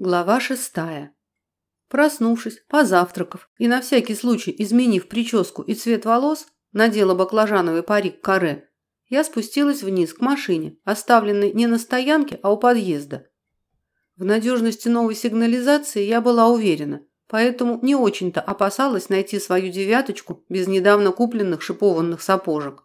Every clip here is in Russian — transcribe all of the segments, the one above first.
Глава 6. Проснувшись, позавтракав и на всякий случай изменив прическу и цвет волос, надела баклажановый парик каре, я спустилась вниз к машине, оставленной не на стоянке, а у подъезда. В надежности новой сигнализации я была уверена, поэтому не очень-то опасалась найти свою девяточку без недавно купленных шипованных сапожек.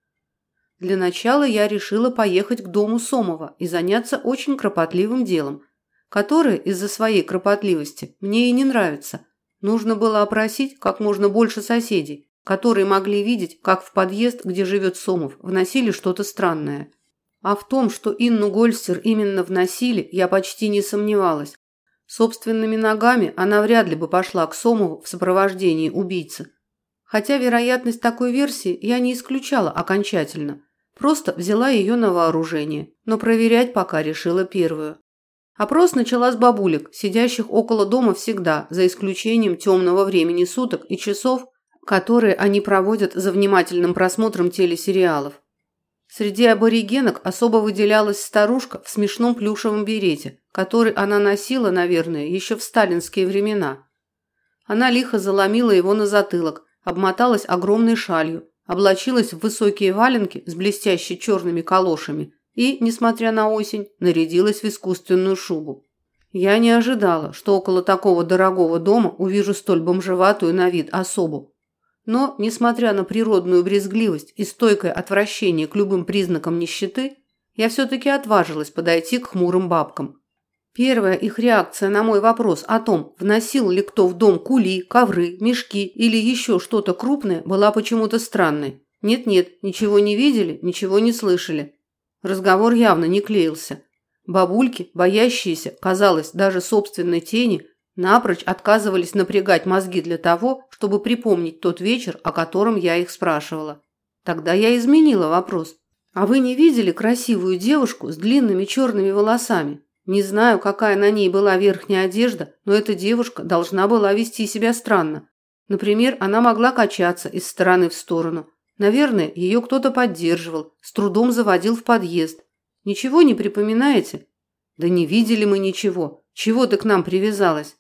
Для начала я решила поехать к дому Сомова и заняться очень кропотливым делом, которое из-за своей кропотливости мне и не нравится. Нужно было опросить как можно больше соседей, которые могли видеть, как в подъезд, где живет Сомов, вносили что-то странное. А в том, что Инну Гольстер именно вносили, я почти не сомневалась. Собственными ногами она вряд ли бы пошла к Сомову в сопровождении убийцы. Хотя вероятность такой версии я не исключала окончательно. Просто взяла ее на вооружение, но проверять пока решила первую. Опрос начала с бабулек, сидящих около дома всегда, за исключением темного времени суток и часов, которые они проводят за внимательным просмотром телесериалов. Среди аборигенок особо выделялась старушка в смешном плюшевом берете, который она носила, наверное, еще в сталинские времена. Она лихо заломила его на затылок, обмоталась огромной шалью, облачилась в высокие валенки с блестяще черными калошами и, несмотря на осень, нарядилась в искусственную шубу. Я не ожидала, что около такого дорогого дома увижу столь бомжеватую на вид особу. Но, несмотря на природную брезгливость и стойкое отвращение к любым признакам нищеты, я все-таки отважилась подойти к хмурым бабкам. Первая их реакция на мой вопрос о том, вносил ли кто в дом кули, ковры, мешки или еще что-то крупное, была почему-то странной. Нет-нет, ничего не видели, ничего не слышали. Разговор явно не клеился. Бабульки, боящиеся, казалось, даже собственной тени, напрочь отказывались напрягать мозги для того, чтобы припомнить тот вечер, о котором я их спрашивала. Тогда я изменила вопрос. «А вы не видели красивую девушку с длинными черными волосами? Не знаю, какая на ней была верхняя одежда, но эта девушка должна была вести себя странно. Например, она могла качаться из стороны в сторону. Наверное, ее кто-то поддерживал, с трудом заводил в подъезд. Ничего не припоминаете? Да не видели мы ничего. Чего ты к нам привязалась?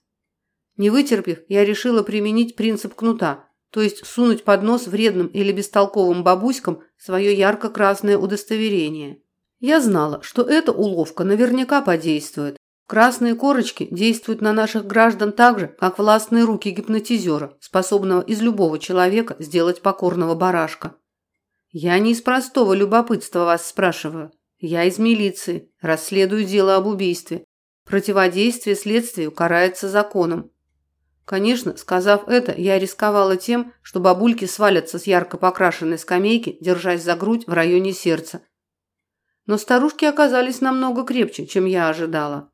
Не вытерпев, я решила применить принцип кнута, то есть сунуть под нос вредным или бестолковым бабуськам свое ярко-красное удостоверение. Я знала, что эта уловка наверняка подействует. Красные корочки действуют на наших граждан так же, как властные руки гипнотизера, способного из любого человека сделать покорного барашка. Я не из простого любопытства вас спрашиваю. Я из милиции, расследую дело об убийстве. Противодействие следствию карается законом. Конечно, сказав это, я рисковала тем, что бабульки свалятся с ярко покрашенной скамейки, держась за грудь в районе сердца. Но старушки оказались намного крепче, чем я ожидала.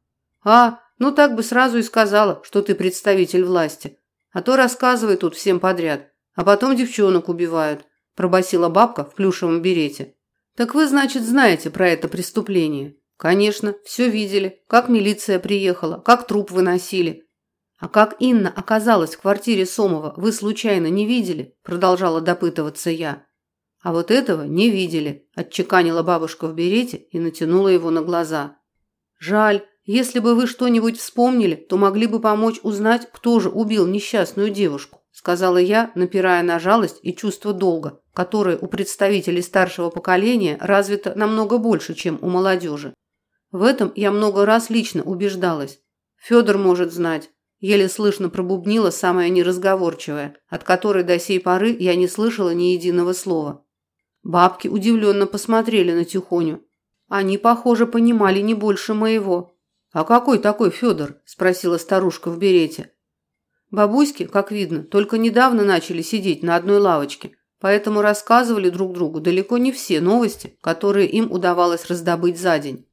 Ну так бы сразу и сказала, что ты представитель власти. А то рассказывай тут всем подряд, а потом девчонок убивают», – пробасила бабка в плюшевом берете. «Так вы, значит, знаете про это преступление?» «Конечно, все видели, как милиция приехала, как труп выносили». «А как Инна оказалась в квартире Сомова, вы случайно не видели?» – продолжала допытываться я. «А вот этого не видели», – отчеканила бабушка в берете и натянула его на глаза. «Жаль. Если бы вы что-нибудь вспомнили, то могли бы помочь узнать, кто же убил несчастную девушку», сказала я, напирая на жалость и чувство долга, которое у представителей старшего поколения развито намного больше, чем у молодежи. В этом я много раз лично убеждалась. Федор может знать. Еле слышно пробубнила самая неразговорчивая, от которой до сей поры я не слышала ни единого слова. Бабки удивленно посмотрели на Тихоню. Они, похоже, понимали не больше моего. «А какой такой Федор?» – спросила старушка в берете. Бабуськи, как видно, только недавно начали сидеть на одной лавочке, поэтому рассказывали друг другу далеко не все новости, которые им удавалось раздобыть за день.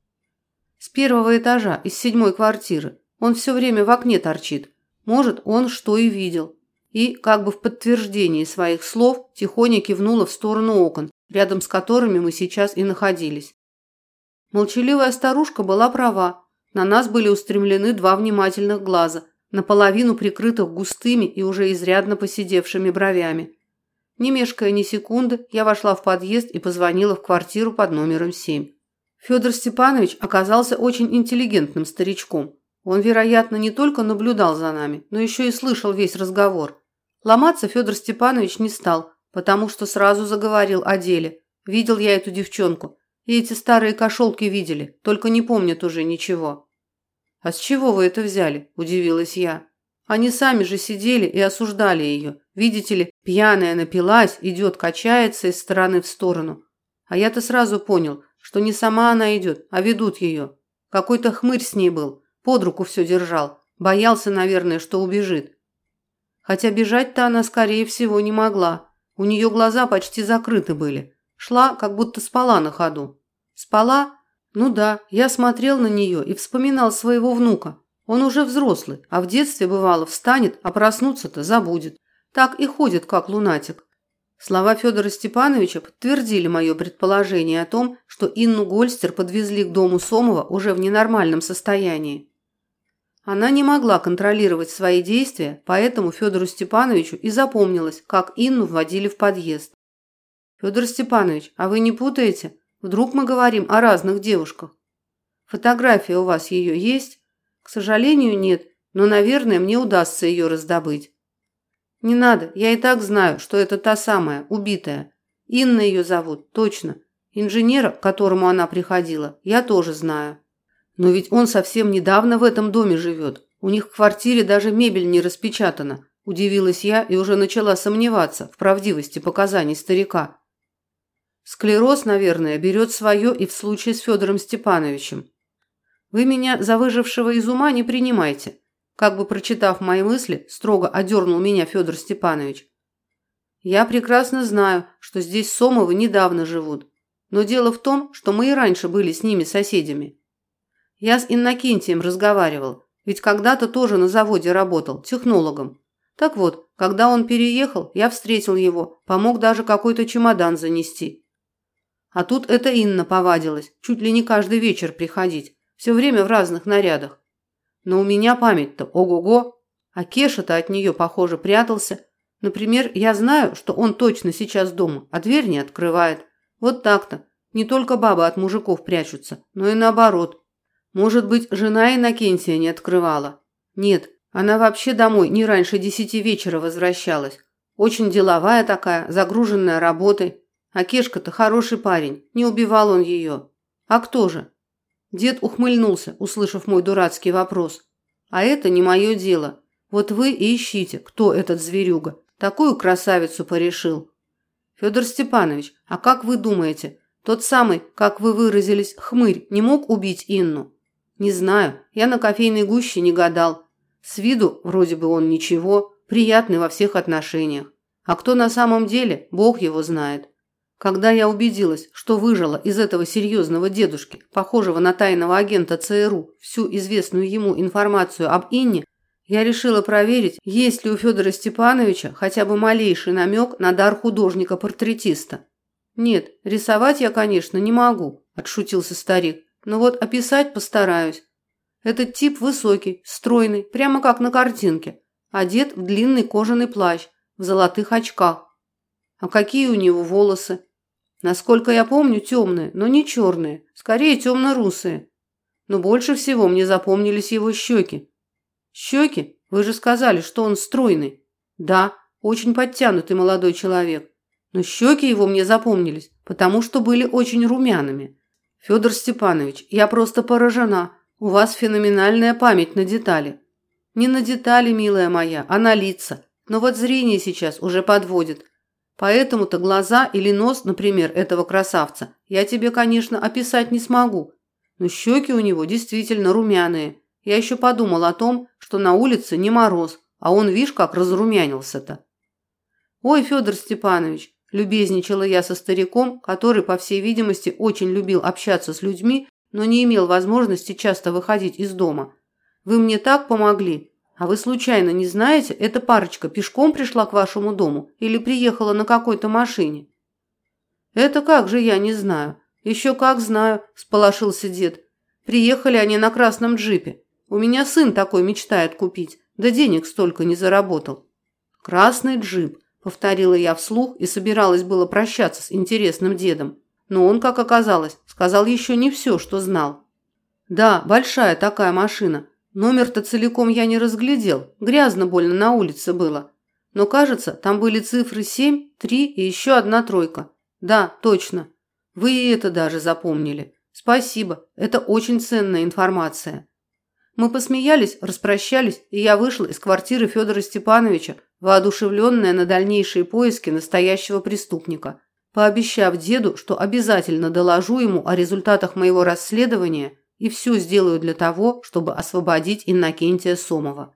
С первого этажа, из 7-й квартиры, он все время в окне торчит. Может, он что и видел. И, как бы в подтверждении своих слов, тихоня кивнула в сторону окон, рядом с которыми мы сейчас и находились. Молчаливая старушка была права. На нас были устремлены 2 внимательных глаза, наполовину прикрытых густыми и уже изрядно поседевшими бровями. Не мешкая ни секунды, я вошла в подъезд и позвонила в квартиру под номером 7. Федор Степанович оказался очень интеллигентным старичком. Он, вероятно, не только наблюдал за нами, но еще и слышал весь разговор. Ломаться Федор Степанович не стал, потому что сразу заговорил о деле. Видел я эту девчонку. И эти старые кошелки видели, только не помнят уже ничего. «А с чего вы это взяли?» – удивилась я. Они сами же сидели и осуждали ее. Видите ли, пьяная напилась, идет, качается из стороны в сторону. А я-то сразу понял, что не сама она идет, а ведут ее. Какой-то хмырь с ней был, под руку все держал. Боялся, наверное, что убежит. Хотя бежать-то она, скорее всего, не могла. У нее глаза почти закрыты были. Шла, как будто спала на ходу. Спала? Ну да, я смотрел на нее и вспоминал своего внука. Он уже взрослый, а в детстве, бывало, встанет, а проснуться-то забудет. Так и ходит, как лунатик. Слова Федора Степановича подтвердили мое предположение о том, что Инну Гольстер подвезли к дому Сомова уже в ненормальном состоянии. Она не могла контролировать свои действия, поэтому Федору Степановичу и запомнилось, как Инну вводили в подъезд. «Федор Степанович, а вы не путаете? Вдруг мы говорим о разных девушках? Фотография у вас ее есть?» «К сожалению, нет, но, наверное, мне удастся ее раздобыть». «Не надо, я и так знаю, что это та самая, убитая. Инна ее зовут, точно. Инженера, к которому она приходила, я тоже знаю». «Но ведь он совсем недавно в этом доме живет. У них в квартире даже мебель не распечатана», – удивилась я и уже начала сомневаться в правдивости показаний старика. «Склероз, наверное, берет свое и в случае с Федором Степановичем. Вы меня за выжившего из ума не принимайте», – как бы прочитав мои мысли, строго одернул меня Федор Степанович. «Я прекрасно знаю, что здесь Сомовы недавно живут, но дело в том, что мы и раньше были с ними соседями. Я с Иннокентием разговаривал, ведь когда-то тоже на заводе работал, технологом. Так вот, когда он переехал, я встретил его, помог даже какой-то чемодан занести. А тут эта Инна повадилась, чуть ли не каждый вечер приходить, все время в разных нарядах. Но у меня память-то ого-го, а Кеша-то от нее, похоже, прятался. Например, я знаю, что он точно сейчас дома, а дверь не открывает. Вот так-то. Не только бабы от мужиков прячутся, но и наоборот. Может быть, жена Иннокентия не открывала? Нет, она вообще домой не раньше 10 вечера возвращалась. Очень деловая такая, загруженная работой. А Кешка-то хороший парень, не убивал он ее. А кто же? Дед ухмыльнулся, услышав мой дурацкий вопрос. А это не мое дело. Вот вы и ищите, кто этот зверюга. Такую красавицу порешил. Федор Степанович, а как вы думаете, тот самый, как вы выразились, хмырь, не мог убить Инну? Не знаю, я на кофейной гуще не гадал. С виду вроде бы он ничего, приятный во всех отношениях. А кто на самом деле, Бог его знает. Когда я убедилась, что выжила из этого серьезного дедушки, похожего на тайного агента ЦРУ, всю известную ему информацию об Инне, я решила проверить, есть ли у Федора Степановича хотя бы малейший намек на дар художника-портретиста. «Нет, рисовать я, конечно, не могу», – отшутился старик. «Но вот описать постараюсь. Этот тип высокий, стройный, прямо как на картинке, одет в длинный кожаный плащ, в золотых очках. А какие у него волосы? Насколько я помню, темные, но не черные, скорее темно-русые. Но больше всего мне запомнились его щеки». «Щеки? Вы же сказали, что он стройный». «Да, очень подтянутый молодой человек. Но щеки его мне запомнились, потому что были очень румяными. Федор Степанович, я просто поражена. У вас феноменальная память на детали». «Не на детали, милая моя, а на лица. Но вот зрение сейчас уже подводит. Поэтому-то глаза или нос, например, этого красавца, я тебе, конечно, описать не смогу. Но щеки у него действительно румяные. Я еще подумал о том, что на улице не мороз, а он, видишь, как разрумянился-то». «Ой, Федор Степанович», – любезничала я со стариком, который, по всей видимости, очень любил общаться с людьми, но не имел возможности часто выходить из дома. «Вы мне так помогли. А вы случайно не знаете, эта парочка пешком пришла к вашему дому или приехала на какой-то машине?» «Это как же я не знаю?» «Еще как знаю», – всполошился дед. «Приехали они на красном джипе. У меня сын такой мечтает купить, да денег столько не заработал». «Красный джип», – повторила я вслух и собиралась было прощаться с интересным дедом. Но он, как оказалось, сказал еще не все, что знал. «Да, большая такая машина. Номер-то целиком я не разглядел, грязно больно на улице было. Но, кажется, там были цифры 7, 3 и еще одна тройка. Да, точно. Вы и это даже запомнили. Спасибо, это очень ценная информация. Мы посмеялись, распрощались, и я вышла из квартиры Федора Степановича, воодушевленная на дальнейшие поиски настоящего преступника, пообещав деду, что обязательно доложу ему о результатах моего расследования и все сделаю для того, чтобы освободить Иннокентия Сомова.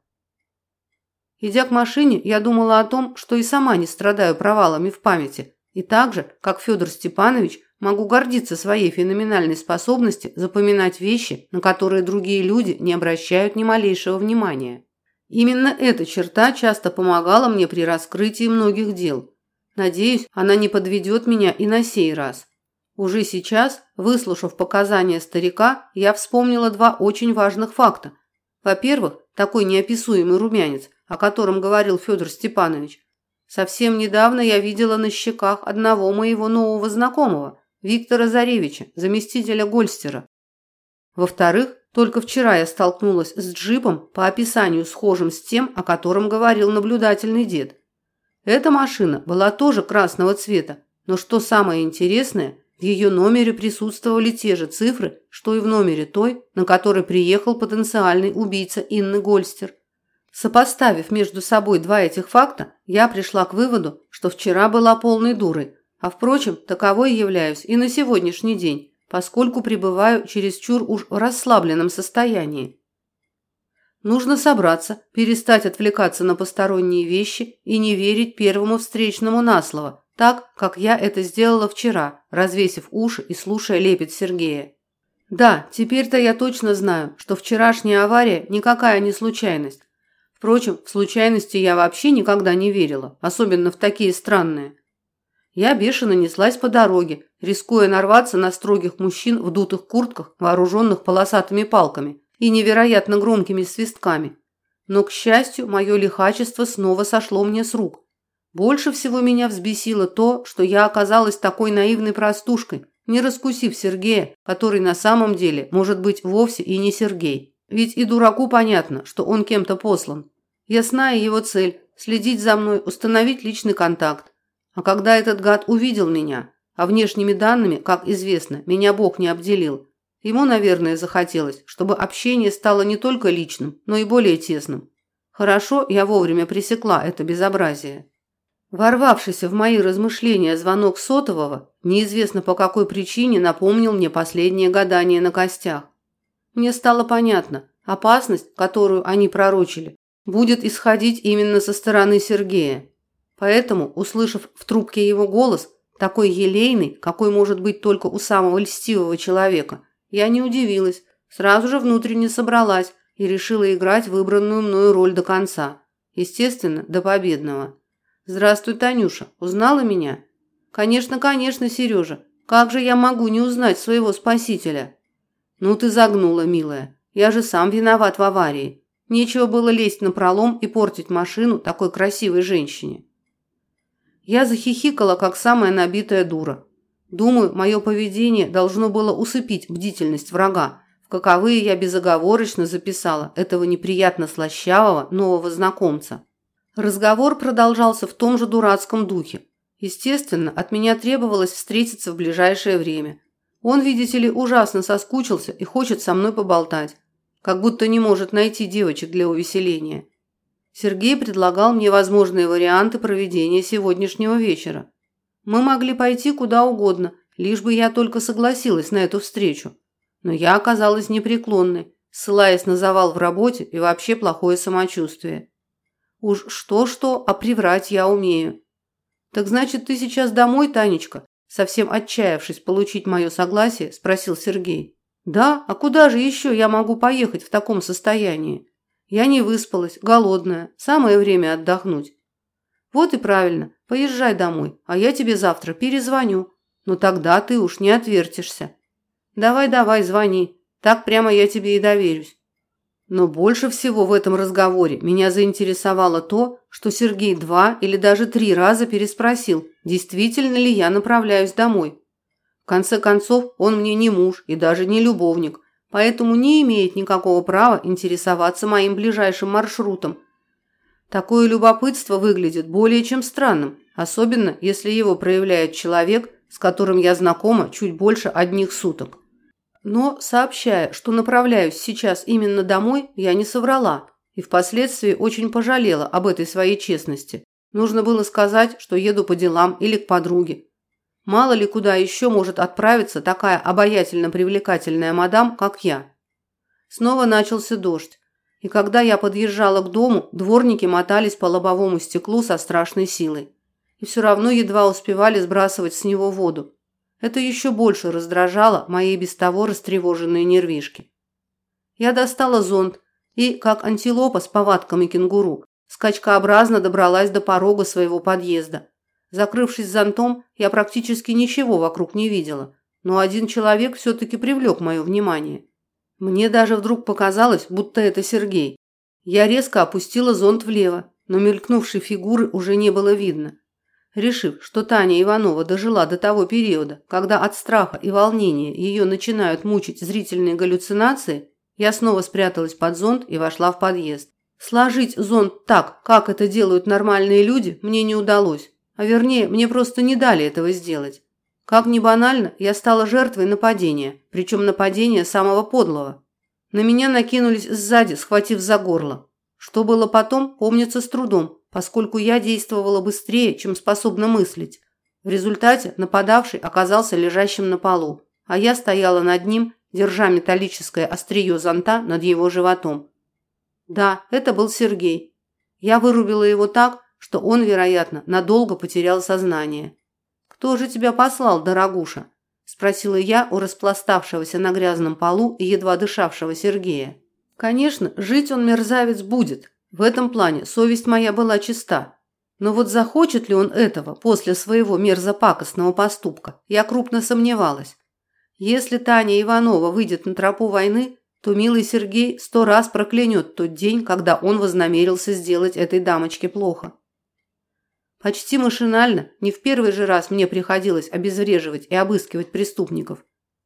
Идя к машине, я думала о том, что и сама не страдаю провалами в памяти, и так же, как Федор Степанович, могу гордиться своей феноменальной способностью запоминать вещи, на которые другие люди не обращают ни малейшего внимания. Именно эта черта часто помогала мне при раскрытии многих дел. Надеюсь, она не подведет меня и на сей раз. Уже сейчас, выслушав показания старика, я вспомнила два очень важных факта. Во-первых, такой неописуемый румянец, о котором говорил Федор Степанович. Совсем недавно я видела на щеках одного моего нового знакомого, Виктора Заревича, заместителя Гольстера. Во-вторых, только вчера я столкнулась с джипом, по описанию схожим с тем, о котором говорил наблюдательный дед. Эта машина была тоже красного цвета, но что самое интересное, в ее номере присутствовали те же цифры, что и в номере той, на которой приехал потенциальный убийца Инны Гольстер. Сопоставив между собой два этих факта, я пришла к выводу, что вчера была полной дурой, а впрочем, таковой являюсь и на сегодняшний день, поскольку пребываю чересчур уж в расслабленном состоянии. Нужно собраться, перестать отвлекаться на посторонние вещи и не верить первому встречному на слово, так, как я это сделала вчера, развесив уши и слушая лепет Сергея. Да, теперь-то я точно знаю, что вчерашняя авария никакая не случайность. Впрочем, в случайности я вообще никогда не верила, особенно в такие странные. Я бешено неслась по дороге, рискуя нарваться на строгих мужчин в дутых куртках, вооруженных полосатыми палками и невероятно громкими свистками. Но, к счастью, мое лихачество снова сошло мне с рук. Больше всего меня взбесило то, что я оказалась такой наивной простушкой, не раскусив Сергея, который на самом деле может быть вовсе и не Сергей. Ведь и дураку понятно, что он кем-то послан. Ясна и его цель – следить за мной, установить личный контакт. А когда этот гад увидел меня, а внешними данными, как известно, меня Бог не обделил, ему, наверное, захотелось, чтобы общение стало не только личным, но и более тесным. Хорошо, я вовремя пресекла это безобразие. Ворвавшийся в мои размышления звонок сотового, неизвестно по какой причине, напомнил мне последнее гадание на костях. Мне стало понятно, опасность, которую они пророчили, будет исходить именно со стороны Сергея. Поэтому, услышав в трубке его голос, такой елейный, какой может быть только у самого льстивого человека, я не удивилась, сразу же внутренне собралась и решила играть выбранную мною роль до конца. Естественно, до победного. «Здравствуй, Танюша. Узнала меня?» «Конечно, конечно, Сережа. Как же я могу не узнать своего спасителя?» «Ну ты загнула, милая. Я же сам виноват в аварии. Нечего было лезть напролом и портить машину такой красивой женщине». Я захихикала, как самая набитая дура. Думаю, мое поведение должно было усыпить бдительность врага, в каковые я безоговорочно записала этого неприятно слащавого нового знакомца. Разговор продолжался в том же дурацком духе. Естественно, от меня требовалось встретиться в ближайшее время. Он, видите ли, ужасно соскучился и хочет со мной поболтать, как будто не может найти девочек для увеселения. Сергей предлагал мне возможные варианты проведения сегодняшнего вечера. Мы могли пойти куда угодно, лишь бы я только согласилась на эту встречу. Но я оказалась непреклонной, ссылаясь на завал в работе и вообще плохое самочувствие. Уж что-что, а приврать я умею. «Так значит, ты сейчас домой, Танечка?» Совсем отчаявшись получить мое согласие, спросил Сергей. «Да, а куда же еще я могу поехать в таком состоянии? Я не выспалась, голодная, самое время отдохнуть». «Вот и правильно, поезжай домой, а я тебе завтра перезвоню. Но тогда ты уж не отвертишься. Давай, звони, так прямо я тебе и доверюсь». Но больше всего в этом разговоре меня заинтересовало то, что Сергей 2 или даже 3 раза переспросил, действительно ли я направляюсь домой. В конце концов, он мне не муж и даже не любовник, поэтому не имеет никакого права интересоваться моим ближайшим маршрутом. Такое любопытство выглядит более чем странным, особенно если его проявляет человек, с которым я знакома чуть больше одних суток. Но, сообщая, что направляюсь сейчас именно домой, я не соврала и впоследствии очень пожалела об этой своей честности. Нужно было сказать, что еду по делам или к подруге. Мало ли куда еще может отправиться такая обаятельно привлекательная мадам, как я. Снова начался дождь, и когда я подъезжала к дому, дворники мотались по лобовому стеклу со страшной силой. И все равно едва успевали сбрасывать с него воду. Это еще больше раздражало мои без того растревоженные нервишки. Я достала зонт и, как антилопа с повадками кенгуру, скачкообразно добралась до порога своего подъезда. Закрывшись зонтом, я практически ничего вокруг не видела, но один человек все-таки привлек мое внимание. Мне даже вдруг показалось, будто это Сергей. Я резко опустила зонт влево, но мелькнувшей фигуры уже не было видно. Решив, что Таня Иванова дожила до того периода, когда от страха и волнения ее начинают мучить зрительные галлюцинации, я снова спряталась под зонт и вошла в подъезд. Сложить зонт так, как это делают нормальные люди, мне не удалось. А вернее, мне просто не дали этого сделать. Как ни банально, я стала жертвой нападения, причем нападения самого подлого. На меня накинулись сзади, схватив за горло. Что было потом, помнится с трудом, поскольку я действовала быстрее, чем способна мыслить. В результате нападавший оказался лежащим на полу, а я стояла над ним, держа металлическое острие зонта над его животом. Да, это был Сергей. Я вырубила его так, что он, вероятно, надолго потерял сознание. «Кто же тебя послал, дорогуша?» – спросила я у распластавшегося на грязном полу и едва дышавшего Сергея. Конечно, жить он, мерзавец, будет. В этом плане совесть моя была чиста. Но вот захочет ли он этого после своего мерзопакостного поступка, я крупно сомневалась. Если Таня Иванова выйдет на тропу войны, то милый Сергей 100 раз проклянет тот день, когда он вознамерился сделать этой дамочке плохо. Почти машинально, не в первый же раз мне приходилось обезвреживать и обыскивать преступников.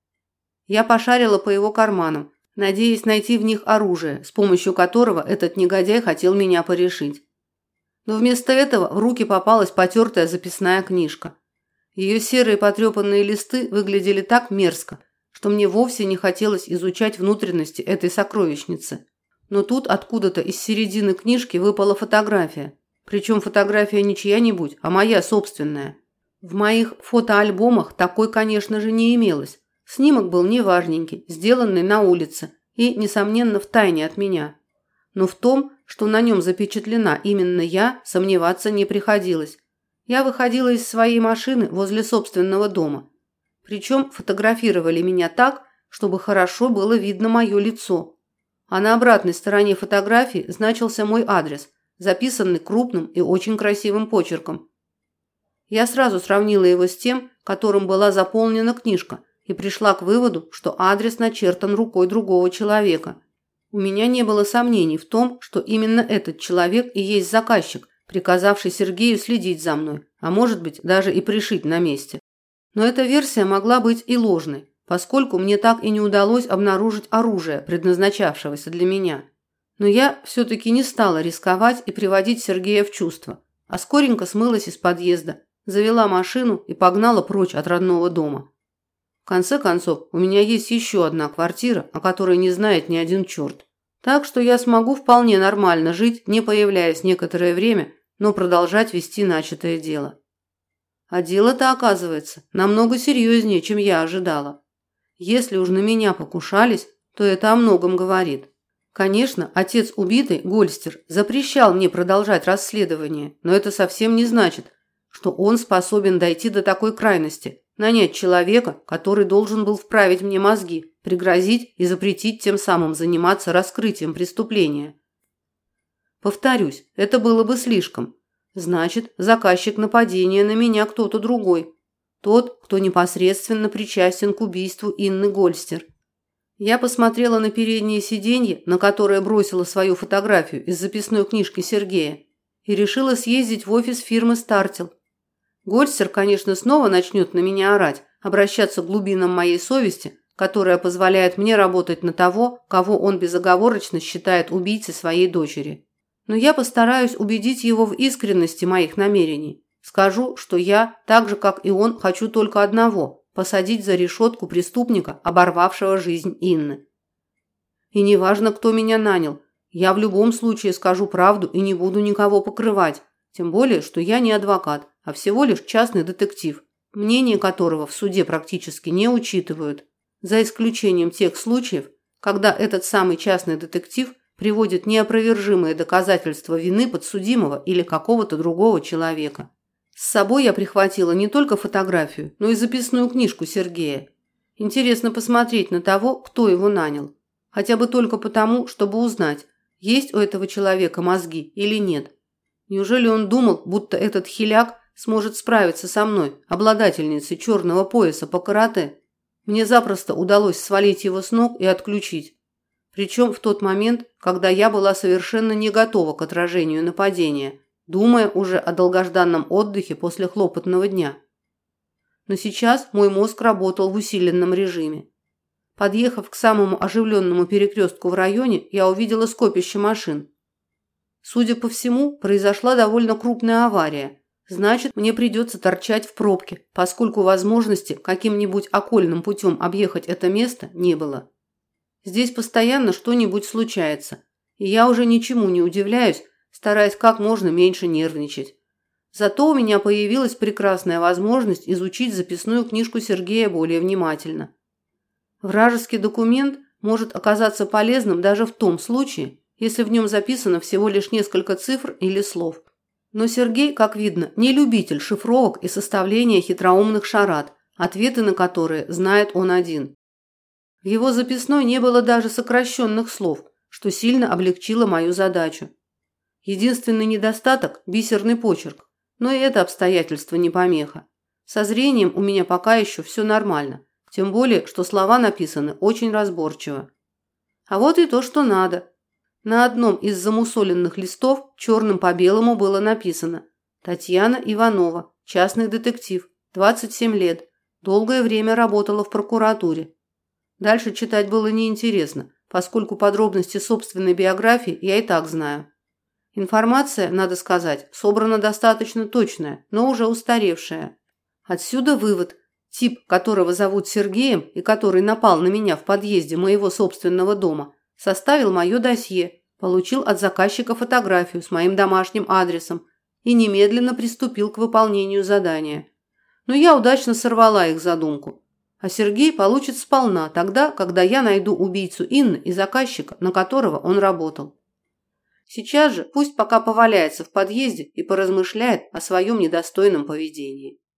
Я пошарила по его карманам, надеясь найти в них оружие, с помощью которого этот негодяй хотел меня порешить. Но вместо этого в руки попалась потертая записная книжка. Ее серые потрепанные листы выглядели так мерзко, что мне вовсе не хотелось изучать внутренности этой сокровищницы. Но тут откуда-то из середины книжки выпала фотография. Причем фотография не чья-нибудь, а моя собственная. В моих фотоальбомах такой, конечно же, не имелось. Снимок был неважненький, сделанный на улице и, несомненно, втайне от меня. Но в том, что на нем запечатлена именно я, сомневаться не приходилось. Я выходила из своей машины возле собственного дома. Причем фотографировали меня так, чтобы хорошо было видно мое лицо. А на обратной стороне фотографии значился мой адрес, записанный крупным и очень красивым почерком. Я сразу сравнила его с тем, которым была заполнена книжка, и пришла к выводу, что адрес начертан рукой другого человека. У меня не было сомнений в том, что именно этот человек и есть заказчик, приказавший Сергею следить за мной, а может быть даже и пришить на месте. Но эта версия могла быть и ложной, поскольку мне так и не удалось обнаружить оружие, предназначавшегося для меня. Но я все-таки не стала рисковать и приводить Сергея в чувство, а скоренько смылась из подъезда, завела машину и погнала прочь от родного дома. В конце концов, у меня есть еще одна квартира, о которой не знает ни один черт. Так что я смогу вполне нормально жить, не появляясь некоторое время, но продолжать вести начатое дело. А дело-то, оказывается, намного серьезнее, чем я ожидала. Если уж на меня покушались, то это о многом говорит. Конечно, отец убитой, Гольстер, запрещал мне продолжать расследование, но это совсем не значит, что он способен дойти до такой крайности, нанять человека, который должен был вправить мне мозги, пригрозить и запретить тем самым заниматься раскрытием преступления. Повторюсь, это было бы слишком. Значит, заказчик нападения на меня кто-то другой. Тот, кто непосредственно причастен к убийству Инны Гольстер. Я посмотрела на переднее сиденье, на которое бросила свою фотографию из записной книжки Сергея, и решила съездить в офис фирмы «Стартел». Гольстер, конечно, снова начнет на меня орать, обращаться к глубинам моей совести, которая позволяет мне работать на того, кого он безоговорочно считает убийцей своей дочери. Но я постараюсь убедить его в искренности моих намерений. Скажу, что я, так же как и он, хочу только одного – посадить за решетку преступника, оборвавшего жизнь Инны. И неважно, кто меня нанял, я в любом случае скажу правду и не буду никого покрывать, тем более, что я не адвокат, а всего лишь частный детектив, мнение которого в суде практически не учитывают, за исключением тех случаев, когда этот самый частный детектив приводит неопровержимые доказательства вины подсудимого или какого-то другого человека. С собой я прихватила не только фотографию, но и записную книжку Сергея. Интересно посмотреть на того, кто его нанял. Хотя бы только потому, чтобы узнать, есть у этого человека мозги или нет. Неужели он думал, будто этот хиляк сможет справиться со мной, обладательницей черного пояса по карате? Мне запросто удалось свалить его с ног и отключить. Причем в тот момент, когда я была совершенно не готова к отражению нападения, думая уже о долгожданном отдыхе после хлопотного дня. Но сейчас мой мозг работал в усиленном режиме. Подъехав к самому оживленному перекрестку в районе, я увидела скопище машин. Судя по всему, произошла довольно крупная авария. Значит, мне придется торчать в пробке, поскольку возможности каким-нибудь окольным путем объехать это место не было. Здесь постоянно что-нибудь случается, и я уже ничему не удивляюсь, стараясь как можно меньше нервничать. Зато у меня появилась прекрасная возможность изучить записную книжку Сергея более внимательно. Вражеский документ может оказаться полезным даже в том случае, если в нем записано всего лишь несколько цифр или слов. Но Сергей, как видно, не любитель шифровок и составления хитроумных шарад, ответы на которые знает он один. В его записной не было даже сокращенных слов, что сильно облегчило мою задачу. Единственный недостаток – бисерный почерк, но и это обстоятельство не помеха. Со зрением у меня пока еще все нормально, тем более, что слова написаны очень разборчиво. А вот и то, что надо. На одном из замусоленных листов черным по белому было написано: Татьяна Иванова, частный детектив, 27 лет, долгое время работала в прокуратуре. Дальше читать было неинтересно, поскольку подробности собственной биографии я и так знаю. Информация, надо сказать, собрана достаточно точная, но уже устаревшая. Отсюда вывод: тип, которого зовут Сергеем и который напал на меня в подъезде моего собственного дома, составил мое досье, получил от заказчика фотографию с моим домашним адресом и немедленно приступил к выполнению задания. Но я удачно сорвала их задумку. А Сергей получит сполна тогда, когда я найду убийцу Инны и заказчика, на которого он работал. Сейчас же пусть пока поваляется в подъезде и поразмышляет о своем недостойном поведении.